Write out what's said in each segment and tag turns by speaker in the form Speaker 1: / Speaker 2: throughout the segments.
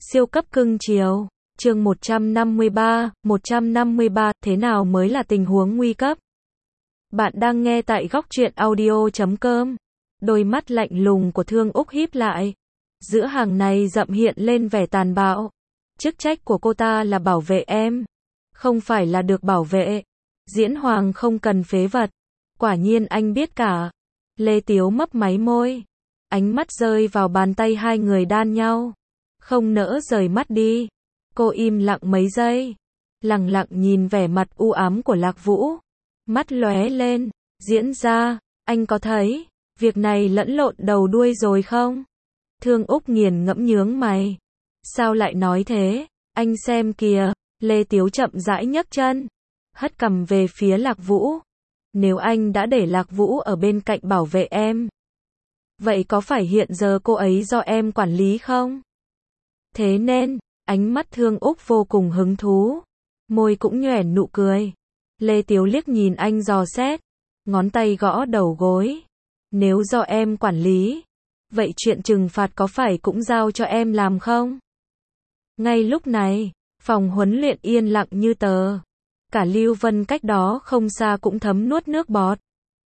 Speaker 1: Siêu cấp cưng chiều. Chương 153, thế nào mới là tình huống nguy cấp? Bạn đang nghe tại góc truyện audio.com. Đôi mắt lạnh lùng của Thương Úc híp lại. Giữa hàng này rậm hiện lên vẻ tàn bạo. Chức trách của cô ta là bảo vệ em, không phải là được bảo vệ. Diễn Hoàng không cần phế vật. Quả nhiên anh biết cả. Lê Tiếu mấp máy môi. Ánh mắt rơi vào bàn tay hai người đan nhau. Không nỡ rời mắt đi. Cô im lặng mấy giây. Lặng lặng nhìn vẻ mặt u ám của Lạc Vũ. Mắt lóe lên. Diễn ra, anh có thấy việc này lẫn lộn đầu đuôi rồi không? Thương Úc nghiền ngẫm nhướng mày. Sao lại nói thế? Anh xem kìa. Lê Tiếu chậm rãi nhấc chân, hất cằm về phía Lạc Vũ. Nếu anh đã để Lạc Vũ ở bên cạnh bảo vệ em, vậy có phải hiện giờ cô ấy do em quản lý không? Thế nên, ánh mắt Thương Úc vô cùng hứng thú, môi cũng nhoẻn nụ cười. Lê Tiếu liếc nhìn anh dò xét, ngón tay gõ đầu gối. Nếu do em quản lý, vậy chuyện trừng phạt có phải cũng giao cho em làm không? Ngay lúc này, phòng huấn luyện yên lặng như tờ. Cả Lưu Vân cách đó không xa cũng thấm nuốt nước bọt.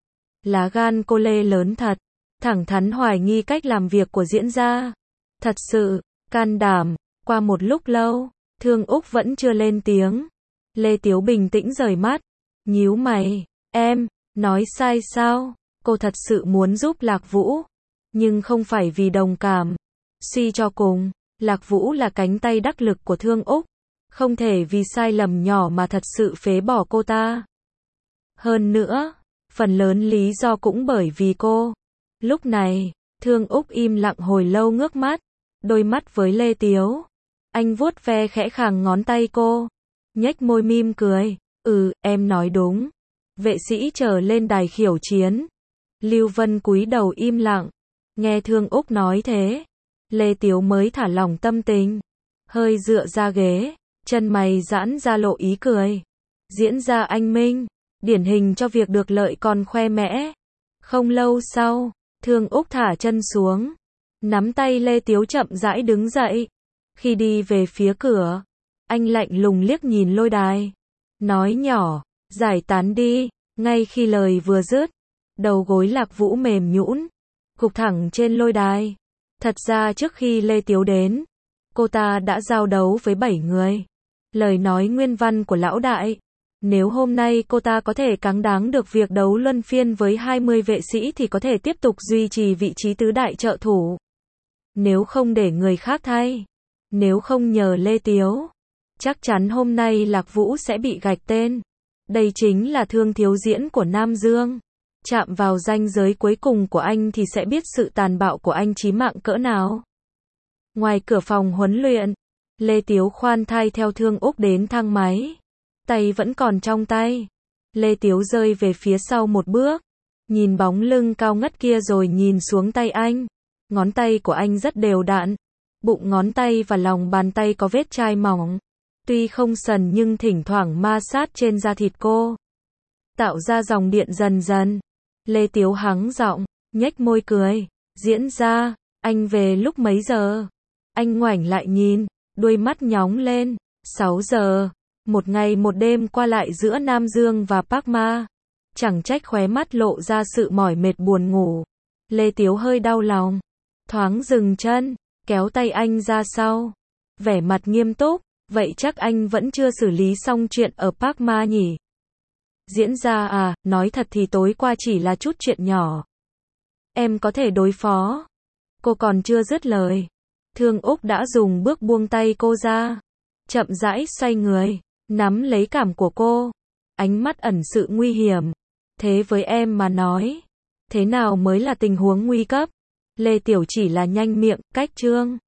Speaker 1: Lá gan cô Lê lớn thật, thẳng thắn hoài nghi cách làm việc của Diễn gia. Thật sự, can đảm. Qua một lúc lâu, Thương Úc vẫn chưa lên tiếng. Lê Tiếu bình tĩnh rời mắt, nhíu mày. Em, nói sai sao? Cô thật sự muốn giúp Lạc Vũ, nhưng không phải vì đồng cảm. Suy cho cùng, Lạc Vũ là cánh tay đắc lực của Thương Úc. Không thể vì sai lầm nhỏ mà thật sự phế bỏ cô ta. Hơn nữa, phần lớn lý do cũng bởi vì cô. Lúc này, Thương Úc im lặng hồi lâu ngước mắt, đôi mắt với Lê Tiếu. Anh vuốt ve khẽ khàng ngón tay cô, nhếch môi mỉm cười. Em nói đúng. Vệ sĩ trở lên đài khiêu chiến. Lưu Vân cúi đầu im lặng. Nghe Thương Úc nói thế, Lê Tiếu mới thả lỏng tâm tình. Hơi dựa ra ghế, chân mày giãn ra lộ ý cười. Diễn ra anh minh, điển hình cho việc được lợi còn khoe mẽ. Không lâu sau, Thương Úc thả chân xuống, nắm tay Lê Tiếu chậm rãi đứng dậy. Khi đi về phía cửa, anh lạnh lùng liếc nhìn lôi đài, nói nhỏ, giải tán đi. Ngay khi lời vừa dứt, đầu gối Lạc Vũ mềm nhũn, gục thẳng trên lôi đài. Thật ra trước khi Lê Tiếu đến, cô ta đã giao đấu với 7 người. Lời nói nguyên văn của lão đại, nếu hôm nay cô ta có thể cáng đáng được việc đấu luân phiên với 20 vệ sĩ thì có thể tiếp tục duy trì vị trí tứ đại trợ thủ. Nếu không để người khác thay, nếu không nhờ Lê Tiếu, chắc chắn hôm nay Lạc Vũ sẽ bị gạch tên. Đây chính là Thương thiếu diễn của Nam Dương. Chạm vào ranh giới cuối cùng của anh thì sẽ biết sự tàn bạo của anh chí mạng cỡ nào. Ngoài cửa phòng huấn luyện, Lê Tiếu khoan thai theo Thương Úc đến thang máy. Tay vẫn còn trong tay. Lê Tiếu rơi về phía sau một bước, nhìn bóng lưng cao ngất kia rồi nhìn xuống tay anh. Ngón tay của anh rất đều đặn. Bụng ngón tay và lòng bàn tay có vết chai mỏng. Tuy không sần nhưng thỉnh thoảng ma sát trên da thịt cô, tạo ra dòng điện dần dần. Lê Tiếu hắng giọng, nhếch môi cười. Diễn ra, anh về lúc mấy giờ? Anh ngoảnh lại nhìn, đuôi mắt nhóng lên. 6 giờ. Một ngày một đêm qua lại giữa Nam Dương và Park Ma. Chẳng trách khóe mắt lộ ra sự mỏi mệt buồn ngủ. Lê Tiếu hơi đau lòng, thoáng dừng chân, kéo tay anh ra sau, vẻ mặt nghiêm túc. Vậy chắc anh vẫn chưa xử lý xong chuyện ở Park Ma nhỉ? Diễn ra à, nói thật thì tối qua chỉ là chút chuyện nhỏ. Em có thể đối phó. Cô còn chưa dứt lời, Thương Úc đã dùng bước buông tay cô ra, chậm rãi xoay người, nắm lấy cằm của cô, ánh mắt ẩn sự nguy hiểm. Thế với em mà nói, thế nào mới là tình huống nguy cấp? Lê Tiểu chỉ là nhanh miệng, cách trương.